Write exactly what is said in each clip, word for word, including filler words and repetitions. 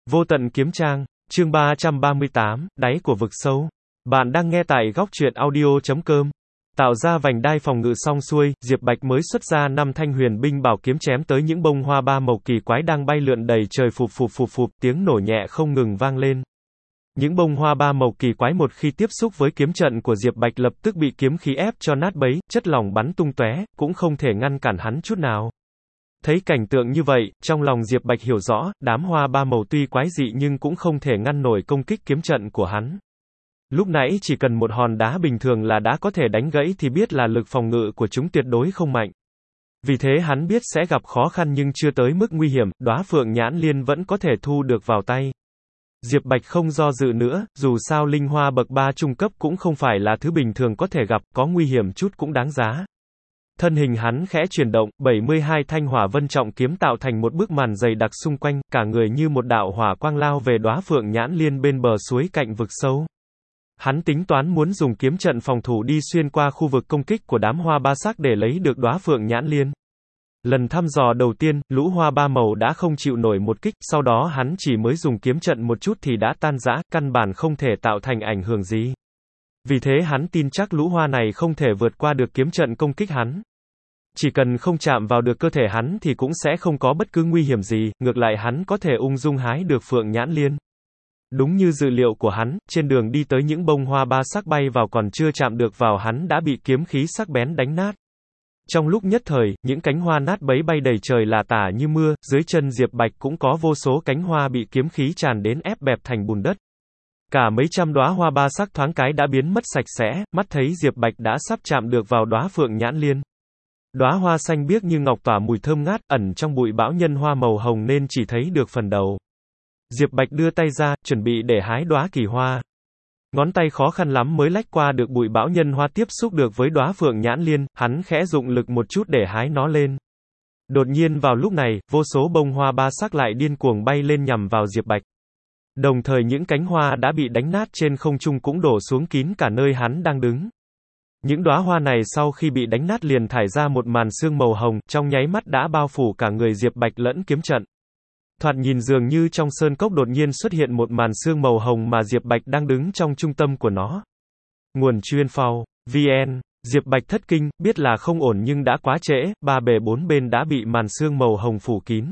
Vô tận kiếm trang, chương ba trăm ba mươi tám, đáy của vực sâu. Bạn đang nghe tại góc truyện audio chấm com. Tạo ra vành đai phòng ngự xong xuôi, Diệp Bạch mới xuất ra năm thanh huyền binh bảo kiếm chém tới những bông hoa ba màu kỳ quái đang bay lượn đầy trời, phụp phụp phụp phụp, tiếng nổ nhẹ không ngừng vang lên. Những bông hoa ba màu kỳ quái một khi tiếp xúc với kiếm trận của Diệp Bạch lập tức bị kiếm khí ép cho nát bấy, chất lỏng bắn tung tóe, cũng không thể ngăn cản hắn chút nào. Thấy cảnh tượng như vậy, trong lòng Diệp Bạch hiểu rõ, đám hoa ba màu tuy quái dị nhưng cũng không thể ngăn nổi công kích kiếm trận của hắn. Lúc nãy chỉ cần một hòn đá bình thường là đã có thể đánh gãy thì biết là lực phòng ngự của chúng tuyệt đối không mạnh. Vì thế hắn biết sẽ gặp khó khăn nhưng chưa tới mức nguy hiểm, đóa phượng nhãn liên vẫn có thể thu được vào tay. Diệp Bạch không do dự nữa, dù sao linh hoa bậc ba trung cấp cũng không phải là thứ bình thường có thể gặp, có nguy hiểm chút cũng đáng giá. Thân hình hắn khẽ chuyển động, bảy mươi hai thanh hỏa vân trọng kiếm tạo thành một bức màn dày đặc xung quanh, cả người như một đạo hỏa quang lao về đóa phượng nhãn liên bên bờ suối cạnh vực sâu. Hắn tính toán muốn dùng kiếm trận phòng thủ đi xuyên qua khu vực công kích của đám hoa ba sắc để lấy được đóa phượng nhãn liên. Lần thăm dò đầu tiên, lũ hoa ba màu đã không chịu nổi một kích, sau đó hắn chỉ mới dùng kiếm trận một chút thì đã tan rã, căn bản không thể tạo thành ảnh hưởng gì. Vì thế hắn tin chắc lũ hoa này không thể vượt qua được kiếm trận công kích hắn. Chỉ cần không chạm vào được cơ thể hắn thì cũng sẽ không có bất cứ nguy hiểm gì, ngược lại hắn có thể ung dung hái được phượng nhãn liên. Đúng như dự liệu của hắn, trên đường đi tới những bông hoa ba sắc bay vào còn chưa chạm được vào hắn đã bị kiếm khí sắc bén đánh nát. Trong lúc nhất thời, những cánh hoa nát bấy bay đầy trời là tả như mưa, dưới chân Diệp Bạch cũng có vô số cánh hoa bị kiếm khí tràn đến ép bẹp thành bùn đất. Cả mấy trăm đóa hoa ba sắc thoáng cái đã biến mất sạch sẽ, mắt thấy Diệp Bạch đã sắp chạm được vào đóa phượng nhãn liên. Đóa hoa xanh biếc như ngọc tỏa mùi thơm ngát, ẩn trong bụi bão nhân hoa màu hồng nên chỉ thấy được phần đầu. Diệp Bạch đưa tay ra, chuẩn bị để hái đóa kỳ hoa. Ngón tay khó khăn lắm mới lách qua được bụi bão nhân hoa tiếp xúc được với đóa phượng nhãn liên, hắn khẽ dụng lực một chút để hái nó lên. Đột nhiên vào lúc này, vô số bông hoa ba sắc lại điên cuồng bay lên nhằm vào Diệp Bạch. Đồng thời những cánh hoa đã bị đánh nát trên không trung cũng đổ xuống kín cả nơi hắn đang đứng. Những đóa hoa này sau khi bị đánh nát liền thải ra một màn sương màu hồng, trong nháy mắt đã bao phủ cả người Diệp Bạch lẫn kiếm trận. Thoạt nhìn dường như trong sơn cốc đột nhiên xuất hiện một màn sương màu hồng mà Diệp Bạch đang đứng trong trung tâm của nó. Nguồn chuyên phao, vn, Diệp Bạch thất kinh, biết là không ổn nhưng đã quá trễ, ba bề bốn bên đã bị màn sương màu hồng phủ kín.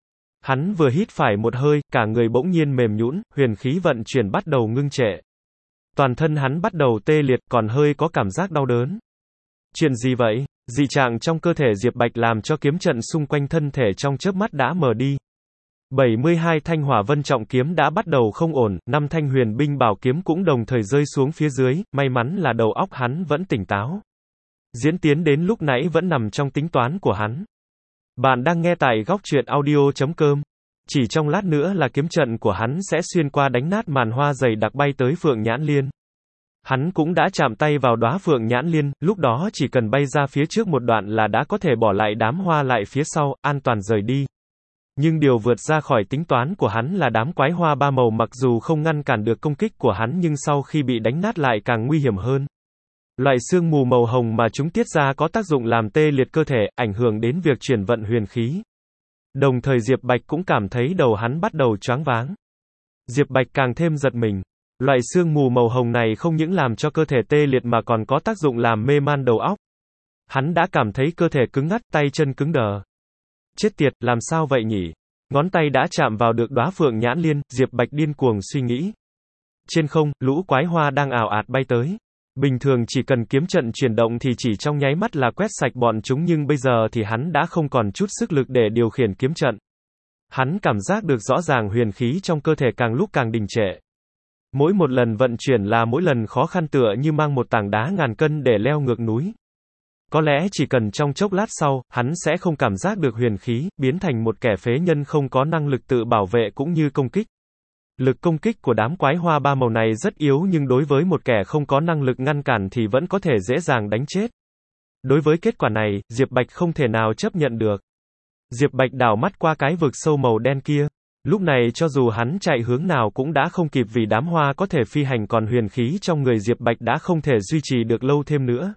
Hắn vừa hít phải một hơi, cả người bỗng nhiên mềm nhũn, huyền khí vận chuyển bắt đầu ngưng trệ. Toàn thân hắn bắt đầu tê liệt, còn hơi có cảm giác đau đớn. Chuyện gì vậy? Dị trạng trong cơ thể Diệp Bạch làm cho kiếm trận xung quanh thân thể trong chớp mắt đã mờ đi. bảy mươi hai thanh hỏa vân trọng kiếm đã bắt đầu không ổn, năm thanh huyền binh bảo kiếm cũng đồng thời rơi xuống phía dưới, may mắn là đầu óc hắn vẫn tỉnh táo. Diễn tiến đến lúc nãy vẫn nằm trong tính toán của hắn. Bạn đang nghe tại góc truyện audio chấm com. Chỉ trong lát nữa là kiếm trận của hắn sẽ xuyên qua đánh nát màn hoa dày đặc bay tới phượng nhãn liên. Hắn cũng đã chạm tay vào đóa phượng nhãn liên, lúc đó chỉ cần bay ra phía trước một đoạn là đã có thể bỏ lại đám hoa lại phía sau, an toàn rời đi. Nhưng điều vượt ra khỏi tính toán của hắn là đám quái hoa ba màu mặc dù không ngăn cản được công kích của hắn nhưng sau khi bị đánh nát lại càng nguy hiểm hơn. Loại sương mù màu hồng mà chúng tiết ra có tác dụng làm tê liệt cơ thể, ảnh hưởng đến việc chuyển vận huyền khí. Đồng thời Diệp Bạch cũng cảm thấy đầu hắn bắt đầu choáng váng. Diệp Bạch càng thêm giật mình. Loại sương mù màu hồng này không những làm cho cơ thể tê liệt mà còn có tác dụng làm mê man đầu óc. Hắn đã cảm thấy cơ thể cứng ngắt, tay chân cứng đờ. Chết tiệt, làm sao vậy nhỉ? Ngón tay đã chạm vào được đóa phượng nhãn liên, Diệp Bạch điên cuồng suy nghĩ. Trên không, lũ quái hoa đang ào ạt bay tới. Bình thường chỉ cần kiếm trận chuyển động thì chỉ trong nháy mắt là quét sạch bọn chúng nhưng bây giờ thì hắn đã không còn chút sức lực để điều khiển kiếm trận. Hắn cảm giác được rõ ràng huyền khí trong cơ thể càng lúc càng đình trệ. Mỗi một lần vận chuyển là mỗi lần khó khăn tựa như mang một tảng đá ngàn cân để leo ngược núi. Có lẽ chỉ cần trong chốc lát sau, hắn sẽ không cảm giác được huyền khí, biến thành một kẻ phế nhân không có năng lực tự bảo vệ cũng như công kích. Lực công kích của đám quái hoa ba màu này rất yếu nhưng đối với một kẻ không có năng lực ngăn cản thì vẫn có thể dễ dàng đánh chết. Đối với kết quả này, Diệp Bạch không thể nào chấp nhận được. Diệp Bạch đảo mắt qua cái vực sâu màu đen kia. Lúc này cho dù hắn chạy hướng nào cũng đã không kịp vì đám hoa có thể phi hành còn huyền khí trong người Diệp Bạch đã không thể duy trì được lâu thêm nữa.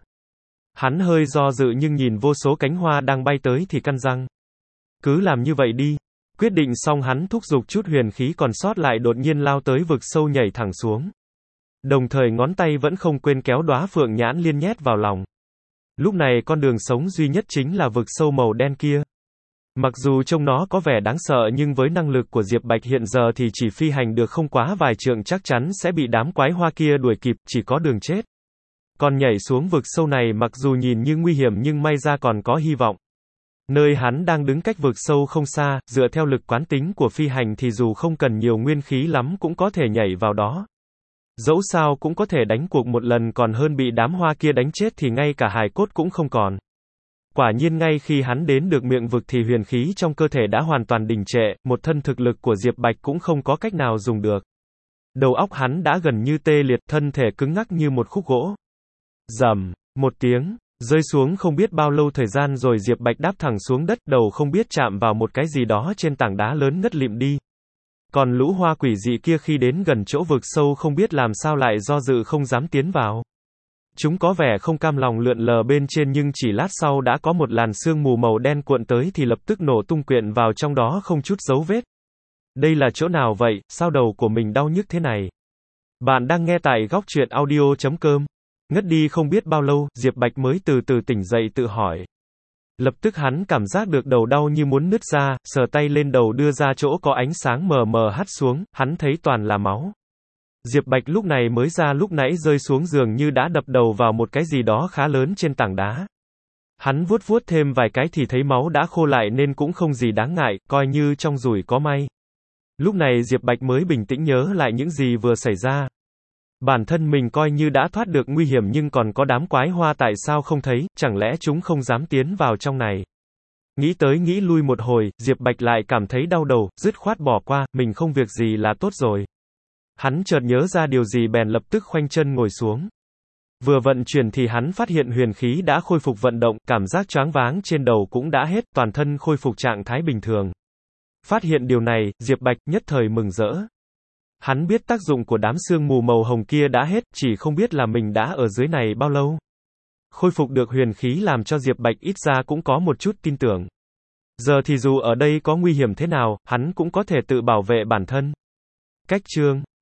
Hắn hơi do dự nhưng nhìn vô số cánh hoa đang bay tới thì cắn răng. Cứ làm như vậy đi. Quyết định xong hắn thúc giục chút huyền khí còn sót lại đột nhiên lao tới vực sâu nhảy thẳng xuống. Đồng thời ngón tay vẫn không quên kéo đóa phượng nhãn liên nhét vào lòng. Lúc này con đường sống duy nhất chính là vực sâu màu đen kia. Mặc dù trông nó có vẻ đáng sợ nhưng với năng lực của Diệp Bạch hiện giờ thì chỉ phi hành được không quá vài trượng chắc chắn sẽ bị đám quái hoa kia đuổi kịp, chỉ có đường chết. Còn nhảy xuống vực sâu này mặc dù nhìn như nguy hiểm nhưng may ra còn có hy vọng. Nơi hắn đang đứng cách vực sâu không xa, dựa theo lực quán tính của phi hành thì dù không cần nhiều nguyên khí lắm cũng có thể nhảy vào đó. Dẫu sao cũng có thể đánh cuộc một lần còn hơn bị đám hoa kia đánh chết thì ngay cả hài cốt cũng không còn. Quả nhiên ngay khi hắn đến được miệng vực thì huyền khí trong cơ thể đã hoàn toàn đình trệ, một thân thực lực của Diệp Bạch cũng không có cách nào dùng được. Đầu óc hắn đã gần như tê liệt, thân thể cứng ngắc như một khúc gỗ. Rầm, một tiếng, rơi xuống không biết bao lâu thời gian rồi Diệp Bạch đáp thẳng xuống đất, đầu không biết chạm vào một cái gì đó trên tảng đá lớn ngất lịm đi. Còn lũ hoa quỷ dị kia khi đến gần chỗ vực sâu không biết làm sao lại do dự không dám tiến vào. Chúng có vẻ không cam lòng lượn lờ bên trên nhưng chỉ lát sau đã có một làn sương mù màu đen cuộn tới thì lập tức nổ tung quyện vào trong đó không chút dấu vết. Đây là chỗ nào vậy, sao đầu của mình đau nhức thế này? Bạn đang nghe tại góc truyện audio chấm com. Ngất đi không biết bao lâu, Diệp Bạch mới từ từ tỉnh dậy tự hỏi. Lập tức hắn cảm giác được đầu đau như muốn nứt ra, sờ tay lên đầu đưa ra chỗ có ánh sáng mờ mờ hắt xuống, hắn thấy toàn là máu. Diệp Bạch lúc này mới ra lúc nãy rơi xuống giường như đã đập đầu vào một cái gì đó khá lớn trên tảng đá. Hắn vuốt vuốt thêm vài cái thì thấy máu đã khô lại nên cũng không gì đáng ngại, coi như trong rủi có may. Lúc này Diệp Bạch mới bình tĩnh nhớ lại những gì vừa xảy ra. Bản thân mình coi như đã thoát được nguy hiểm nhưng còn có đám quái hoa tại sao không thấy, chẳng lẽ chúng không dám tiến vào trong này. Nghĩ tới nghĩ lui một hồi, Diệp Bạch lại cảm thấy đau đầu, dứt khoát bỏ qua, mình không việc gì là tốt rồi. Hắn chợt nhớ ra điều gì bèn lập tức khoanh chân ngồi xuống. Vừa vận chuyển thì hắn phát hiện huyền khí đã khôi phục vận động, cảm giác choáng váng trên đầu cũng đã hết, toàn thân khôi phục trạng thái bình thường. Phát hiện điều này, Diệp Bạch nhất thời mừng rỡ. Hắn biết tác dụng của đám sương mù màu hồng kia đã hết, chỉ không biết là mình đã ở dưới này bao lâu. Khôi phục được huyền khí làm cho Diệp Bạch ít ra cũng có một chút tin tưởng. Giờ thì dù ở đây có nguy hiểm thế nào, hắn cũng có thể tự bảo vệ bản thân. Cách chương